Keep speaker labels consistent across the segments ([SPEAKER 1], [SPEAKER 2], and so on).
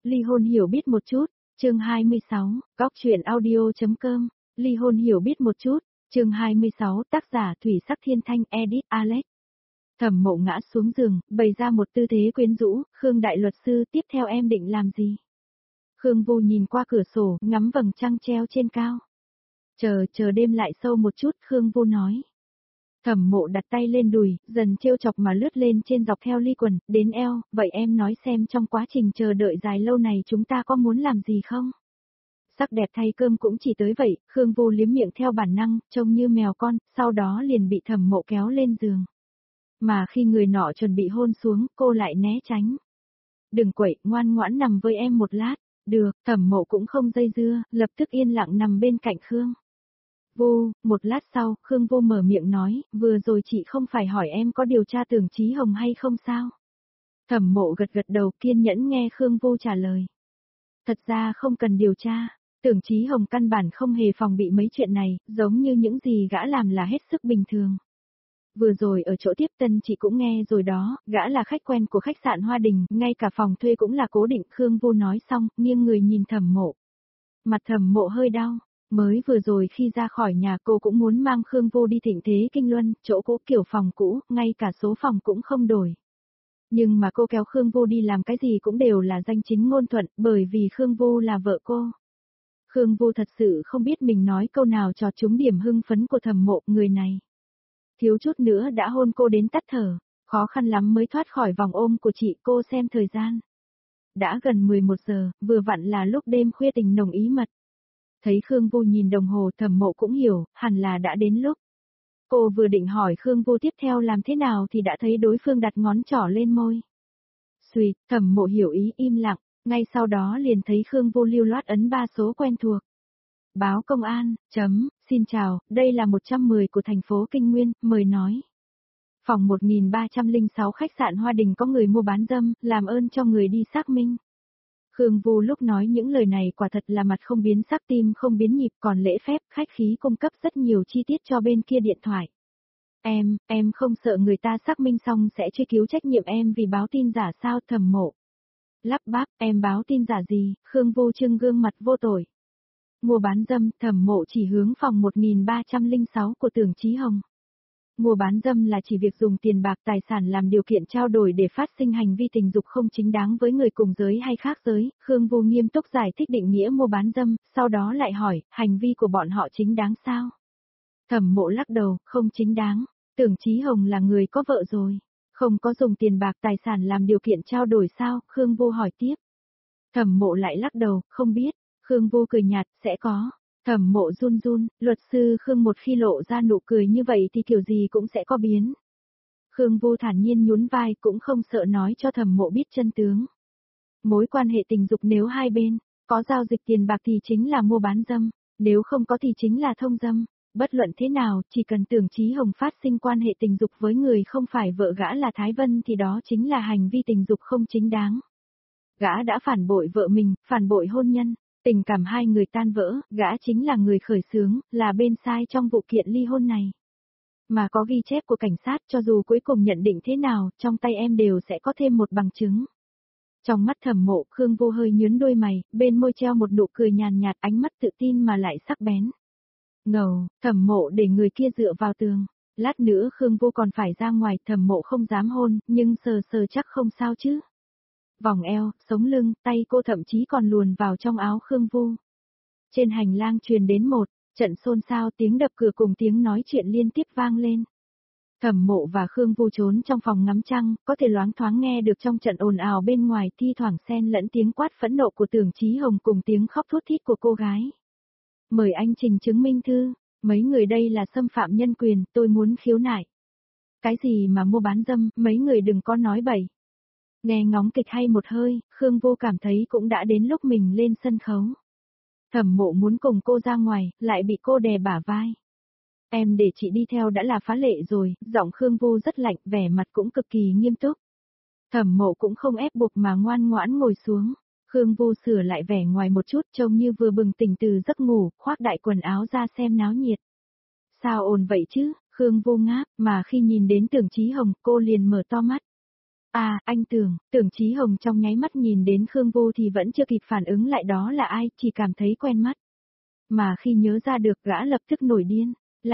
[SPEAKER 1] Ly hôn hiểu biết một chút, chương 26, góc truyện audio.com, ly hôn hiểu biết một chút, chương 26, tác giả Thủy Sắc Thiên Thanh, edit Alex. Thẩm Mộ ngã xuống giường, bày ra một tư thế quyến rũ, Khương đại luật sư, tiếp theo em định làm gì? Khương Vô nhìn qua cửa sổ, ngắm vầng trăng treo trên cao. Chờ đêm lại sâu một chút, Khương Vô nói. Thẩm Mộ đặt tay lên đùi, dần trêu chọc mà lướt lên trên dọc theo ly quần, đến eo, vậy em nói xem trong quá trình chờ đợi dài lâu này chúng ta có muốn làm gì không? Sắc đẹp thay cơm cũng chỉ tới vậy, Khương Vô liếm miệng theo bản năng, trông như mèo con, sau đó liền bị Thẩm Mộ kéo lên giường. Mà khi người nọ chuẩn bị hôn xuống, cô lại né tránh. Đừng quậy, ngoan ngoãn nằm với em một lát. Được, Thẩm Mộ cũng không dây dưa, lập tức yên lặng nằm bên cạnh Khương Vô. Một lát sau, Khương Vô mở miệng nói, vừa rồi chị không phải hỏi em có điều tra Tưởng Chí Hồng hay không sao? Thẩm Mộ gật gật đầu, kiên nhẫn nghe Khương Vô trả lời. Thật ra không cần điều tra, Tưởng Chí Hồng căn bản không hề phòng bị mấy chuyện này, giống như những gì gã làm là hết sức bình thường. Vừa rồi ở chỗ tiếp tân chị cũng nghe rồi đó, gã là khách quen của khách sạn Hoa Đình, ngay cả phòng thuê cũng là cố định. Khương Vô nói xong, nghiêng người nhìn Thẩm Mộ. Mặt Thẩm Mộ hơi đau, mới vừa rồi khi ra khỏi nhà cô cũng muốn mang Khương Vô đi Thịnh Thế Kinh Luân, chỗ cũ kiểu phòng cũ, ngay cả số phòng cũng không đổi. Nhưng mà cô kéo Khương Vô đi làm cái gì cũng đều là danh chính ngôn thuận, bởi vì Khương Vô là vợ cô. Khương Vô thật sự không biết mình nói câu nào cho trúng điểm hưng phấn của Thẩm Mộ, người này. Thiếu chút nữa đã hôn cô đến tắt thở, khó khăn lắm mới thoát khỏi vòng ôm của chị. Cô xem thời gian. Đã gần 11 giờ, vừa vặn là lúc đêm khuya tình nồng ý mật. Thấy Khương Vô nhìn đồng hồ, Thẩm Mộ cũng hiểu, hẳn là đã đến lúc. Cô vừa định hỏi Khương Vô tiếp theo làm thế nào thì đã thấy đối phương đặt ngón trỏ lên môi. Xuỵt, Thẩm Mộ hiểu ý im lặng, ngay sau đó liền thấy Khương Vô lưu loát ấn 3 số quen thuộc. Báo công an, xin chào, đây là 110 của thành phố Kinh Nguyên, mời nói. Phòng 1306 khách sạn Hoa Đình có người mua bán dâm, làm ơn cho người đi xác minh. Khương Vô lúc nói những lời này quả thật là mặt không biến sắc tim không biến nhịp, còn lễ phép, khách khí cung cấp rất nhiều chi tiết cho bên kia điện thoại. Em không sợ người ta xác minh xong sẽ truy cứu trách nhiệm em vì báo tin giả sao? Thẩm Mộ lắp bắp, em báo tin giả gì? Khương Vô trưng gương mặt vô tội. Mua bán dâm, Thẩm Mộ chỉ hướng phòng 1306 của Tưởng Chí Hồng. Mua bán dâm là chỉ việc dùng tiền bạc tài sản làm điều kiện trao đổi để phát sinh hành vi tình dục không chính đáng với người cùng giới hay khác giới. Khương Vô nghiêm túc giải thích định nghĩa mua bán dâm, sau đó lại hỏi, hành vi của bọn họ chính đáng sao? Thẩm Mộ lắc đầu, không chính đáng. Tưởng Chí Hồng là người có vợ rồi. Không có dùng tiền bạc tài sản làm điều kiện trao đổi sao? Khương Vô hỏi tiếp. Thẩm Mộ lại lắc đầu, không biết. Khương Vô cười nhạt, sẽ có. Thẩm Mộ run run, luật sư Khương một khi lộ ra nụ cười như vậy thì kiểu gì cũng sẽ có biến. Khương Vô thản nhiên nhún vai, cũng không sợ nói cho Thẩm Mộ biết chân tướng. Mối quan hệ tình dục nếu hai bên có giao dịch tiền bạc thì chính là mua bán dâm, nếu không có thì chính là thông dâm. Bất luận thế nào, chỉ cần Tưởng Chí Hồng phát sinh quan hệ tình dục với người không phải vợ gã là Thái Vân thì đó chính là hành vi tình dục không chính đáng. Gã đã phản bội vợ mình, phản bội hôn nhân. Tình cảm hai người tan vỡ, gã chính là người khởi xướng, là bên sai trong vụ kiện ly hôn này. Mà có ghi chép của cảnh sát, cho dù cuối cùng nhận định thế nào, trong tay em đều sẽ có thêm một bằng chứng. Trong mắt Thẩm Mộ, Khương Vô hơi nhướng đôi mày, bên môi treo một nụ cười nhàn nhạt, ánh mắt tự tin mà lại sắc bén. Ngầu, Thẩm Mộ để người kia dựa vào tường. Lát nữa Khương Vô còn phải ra ngoài, Thẩm Mộ không dám hôn, nhưng sờ sờ chắc không sao chứ. Vòng eo, sống lưng, tay cô thậm chí còn luồn vào trong áo Khương Vô. Trên hành lang truyền đến một trận xôn xao, tiếng đập cửa cùng tiếng nói chuyện liên tiếp vang lên. Thẩm Mộ và Khương Vô trốn trong phòng ngắm trăng, có thể loáng thoáng nghe được trong trận ồn ào bên ngoài thi thoảng xen lẫn tiếng quát phẫn nộ của Tưởng Chí Hồng cùng tiếng khóc thút thít của cô gái. Mời anh trình chứng minh thư, mấy người đây là xâm phạm nhân quyền, tôi muốn khiếu nại. Cái gì mà mua bán dâm, mấy người đừng có nói bậy. Nghe ngóng kịch hay một hơi, Khương Vô cảm thấy cũng đã đến lúc mình lên sân khấu. Thẩm Mộ muốn cùng cô ra ngoài, lại bị cô đè bả vai. Em để chị đi theo đã là phá lệ rồi, giọng Khương Vô rất lạnh, vẻ mặt cũng cực kỳ nghiêm túc. Thẩm Mộ cũng không ép buộc mà ngoan ngoãn ngồi xuống. Khương Vô sửa lại vẻ ngoài một chút, trông như vừa bừng tỉnh từ giấc ngủ, khoác đại quần áo ra xem náo nhiệt. Sao ồn vậy chứ? Khương Vô ngáp, mà khi nhìn đến Tưởng Chí Hồng, cô liền mở to mắt. À, anh Tưởng Chí Hồng trong nháy mắt nhìn đến Khương Vô thì vẫn chưa kịp phản ứng lại đó là ai, chỉ cảm thấy quen mắt. Mà khi nhớ ra được gã lập tức nổi điên.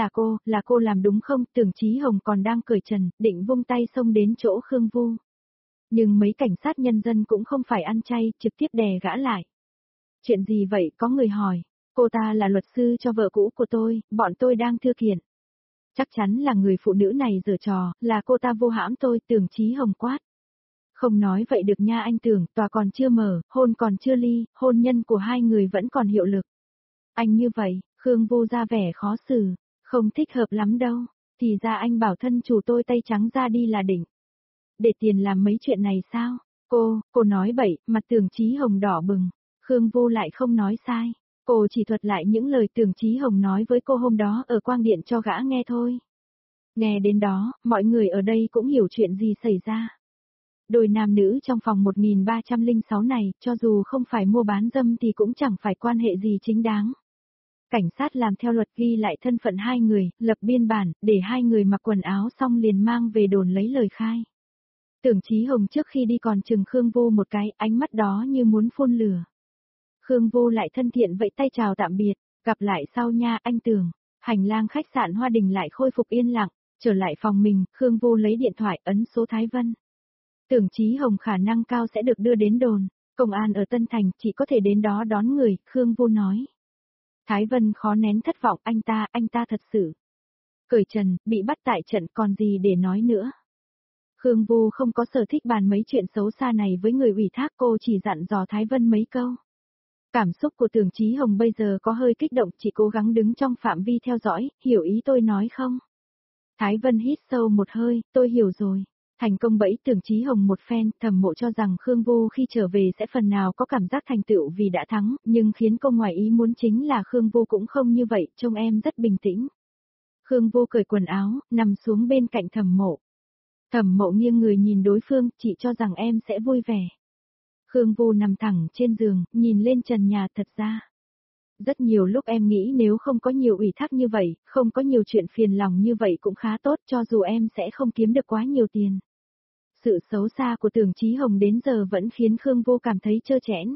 [SPEAKER 1] Là cô làm đúng không? Tưởng Chí Hồng còn đang cởi trần, định vung tay xông đến chỗ Khương Vô. Nhưng mấy cảnh sát nhân dân cũng không phải ăn chay, trực tiếp đè gã lại. Chuyện gì vậy? Có người hỏi. Cô ta là luật sư cho vợ cũ của tôi, bọn tôi đang thư kiện. Chắc chắn là người phụ nữ này giở trò, là cô ta vô hãm tôi, Tưởng Chí Hồng quát. Không nói vậy được nha anh Tưởng, tòa còn chưa mở, hôn còn chưa ly, hôn nhân của hai người vẫn còn hiệu lực. Anh như vậy, Khương Vô ra vẻ khó xử, không thích hợp lắm đâu, thì ra anh bảo thân chủ tôi tay trắng ra đi là đỉnh. Để tiền làm mấy chuyện này sao? Cô nói bậy, mặt Tưởng Chí Hồng đỏ bừng, Khương Vô lại không nói sai. Cô chỉ thuật lại những lời Tưởng Chí Hồng nói với cô hôm đó ở quang điện cho gã nghe thôi. Nghe đến đó, mọi người ở đây cũng hiểu chuyện gì xảy ra. Đôi nam nữ trong phòng 1306 này, cho dù không phải mua bán dâm thì cũng chẳng phải quan hệ gì chính đáng. Cảnh sát làm theo luật ghi lại thân phận hai người, lập biên bản, để hai người mặc quần áo xong liền mang về đồn lấy lời khai. Tưởng Chí Hồng trước khi đi còn chừng Khương Vô một cái, ánh mắt đó như muốn phun lửa. Khương Vô lại thân thiện vẫy tay chào tạm biệt, gặp lại sau nha anh Tưởng. Hành lang khách sạn Hoa Đình lại khôi phục yên lặng, trở lại phòng mình, Khương Vô lấy điện thoại ấn số Thái Vân. Tưởng Chí Hồng khả năng cao sẽ được đưa đến đồn, công an ở Tân Thành chỉ có thể đến đó đón người, Khương Vô nói. Thái Vân khó nén thất vọng, anh ta thật sự. Cởi trần, bị bắt tại trận còn gì để nói nữa. Khương Vô không có sở thích bàn mấy chuyện xấu xa này với người ủy thác, cô chỉ dặn dò Thái Vân mấy câu. Cảm xúc của Tưởng Chí Hồng bây giờ có hơi kích động, chỉ cố gắng đứng trong phạm vi theo dõi, hiểu ý tôi nói không? Thái Vân hít sâu một hơi, tôi hiểu rồi. Thành công bẫy Tưởng Chí Hồng một phen, Thẩm Mộ cho rằng Khương Vô khi trở về sẽ phần nào có cảm giác thành tựu vì đã thắng, nhưng khiến cô ngoài ý muốn chính là Khương Vô cũng không như vậy, trông em rất bình tĩnh. Khương Vô cởi quần áo, nằm xuống bên cạnh Thẩm Mộ. Thẩm Mộ nghiêng người nhìn đối phương, chị cho rằng em sẽ vui vẻ. Khương Vô nằm thẳng trên giường, nhìn lên trần nhà, thật ra. Rất nhiều lúc em nghĩ nếu không có nhiều ủy thác như vậy, không có nhiều chuyện phiền lòng như vậy cũng khá tốt, cho dù em sẽ không kiếm được quá nhiều tiền. Sự xấu xa của Tưởng Chí Hồng đến giờ vẫn khiến Khương Vô cảm thấy trơ trẽn.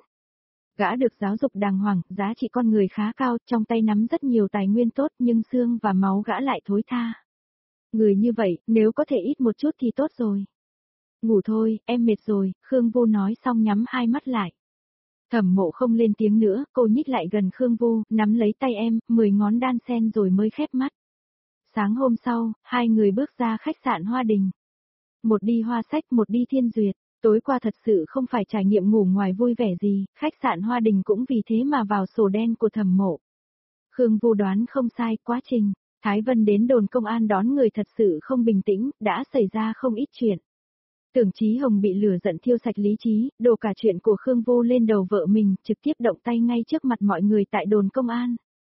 [SPEAKER 1] Gã được giáo dục đàng hoàng, giá trị con người khá cao, trong tay nắm rất nhiều tài nguyên tốt nhưng xương và máu gã lại thối tha. Người như vậy, nếu có thể ít một chút thì tốt rồi. Ngủ thôi, em mệt rồi, Khương Vô nói xong nhắm hai mắt lại. Thẩm Mộ không lên tiếng nữa, cô nhích lại gần Khương Vô, nắm lấy tay em, 10 ngón đan sen rồi mới khép mắt. Sáng hôm sau, hai người bước ra khách sạn Hoa Đình. Một đi Hoa Sách, một đi Thiên Duyệt. Tối qua thật sự không phải trải nghiệm ngủ ngoài vui vẻ gì, khách sạn Hoa Đình cũng vì thế mà vào sổ đen của Thẩm Mộ. Khương Vô đoán không sai, quá trình Thái Vân đến đồn công an đón người thật sự không bình tĩnh, đã xảy ra không ít chuyện. Tưởng Chí Hồng bị lửa giận thiêu sạch lý trí, đổ cả chuyện của Khương Vô lên đầu vợ mình, trực tiếp động tay ngay trước mặt mọi người tại đồn công an.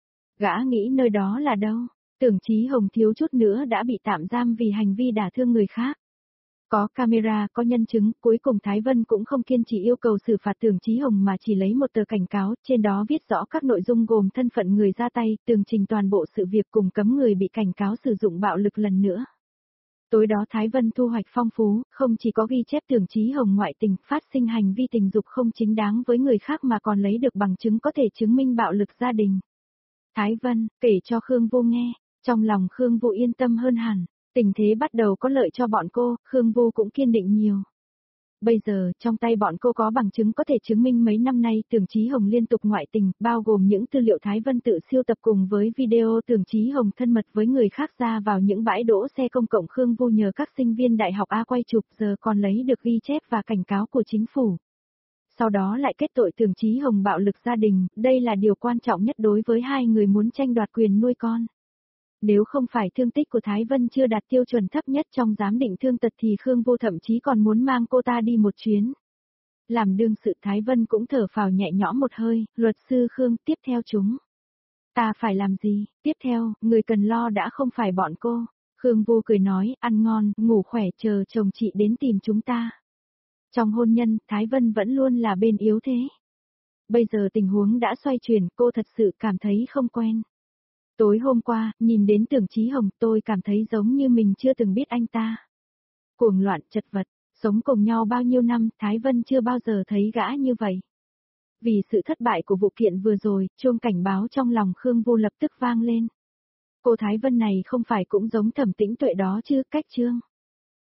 [SPEAKER 1] Gã nghĩ nơi đó là đâu? Tưởng Chí Hồng thiếu chút nữa đã bị tạm giam vì hành vi đả thương người khác. Có camera, có nhân chứng, cuối cùng Thái Vân cũng không kiên trì yêu cầu xử phạt Tưởng Chí Hồng mà chỉ lấy một tờ cảnh cáo, trên đó viết rõ các nội dung gồm thân phận người ra tay, tường trình toàn bộ sự việc cùng cấm người bị cảnh cáo sử dụng bạo lực lần nữa. Tối đó Thái Vân thu hoạch phong phú, không chỉ có ghi chép Tưởng Chí Hồng ngoại tình, phát sinh hành vi tình dục không chính đáng với người khác mà còn lấy được bằng chứng có thể chứng minh bạo lực gia đình. Thái Vân kể cho Khương Vô nghe, trong lòng Khương Vô yên tâm hơn hẳn, tình thế bắt đầu có lợi cho bọn cô, Khương Vô cũng kiên định nhiều. Bây giờ, trong tay bọn cô có bằng chứng có thể chứng minh mấy năm nay Tưởng Chí Hồng liên tục ngoại tình, bao gồm những tư liệu Thái Vân tự siêu tập cùng với video Tưởng Chí Hồng thân mật với người khác ra vào những bãi đỗ xe công cộng. Khương Vô nhờ các sinh viên đại học A quay chụp, giờ còn lấy được ghi chép và cảnh cáo của chính phủ. Sau đó lại kết tội Tưởng Chí Hồng bạo lực gia đình, đây là điều quan trọng nhất đối với hai người muốn tranh đoạt quyền nuôi con. Nếu không phải thương tích của Thái Vân chưa đạt tiêu chuẩn thấp nhất trong giám định thương tật thì Khương Vô thậm chí còn muốn mang cô ta đi một chuyến. Làm đương sự Thái Vân cũng thở phào nhẹ nhõm một hơi, luật sư Khương, tiếp theo chúng. Ta phải làm gì? Tiếp theo, người cần lo đã không phải bọn cô. Khương Vô cười nói, ăn ngon, ngủ khỏe, chờ chồng chị đến tìm chúng ta. Trong hôn nhân, Thái Vân vẫn luôn là bên yếu thế. Bây giờ tình huống đã xoay chuyển, cô thật sự cảm thấy không quen. Tối hôm qua, nhìn đến Tưởng Chí Hồng tôi cảm thấy giống như mình chưa từng biết anh ta. Cuồng loạn chật vật, Sống cùng nhau bao nhiêu năm, Thái Vân chưa bao giờ thấy gã như vậy. Vì sự thất bại của vụ kiện vừa rồi, chuông cảnh báo trong lòng Khương Vô lập tức vang lên. Cô Thái Vân này không phải cũng giống Thẩm Tĩnh Tuệ đó chứ, cách Trương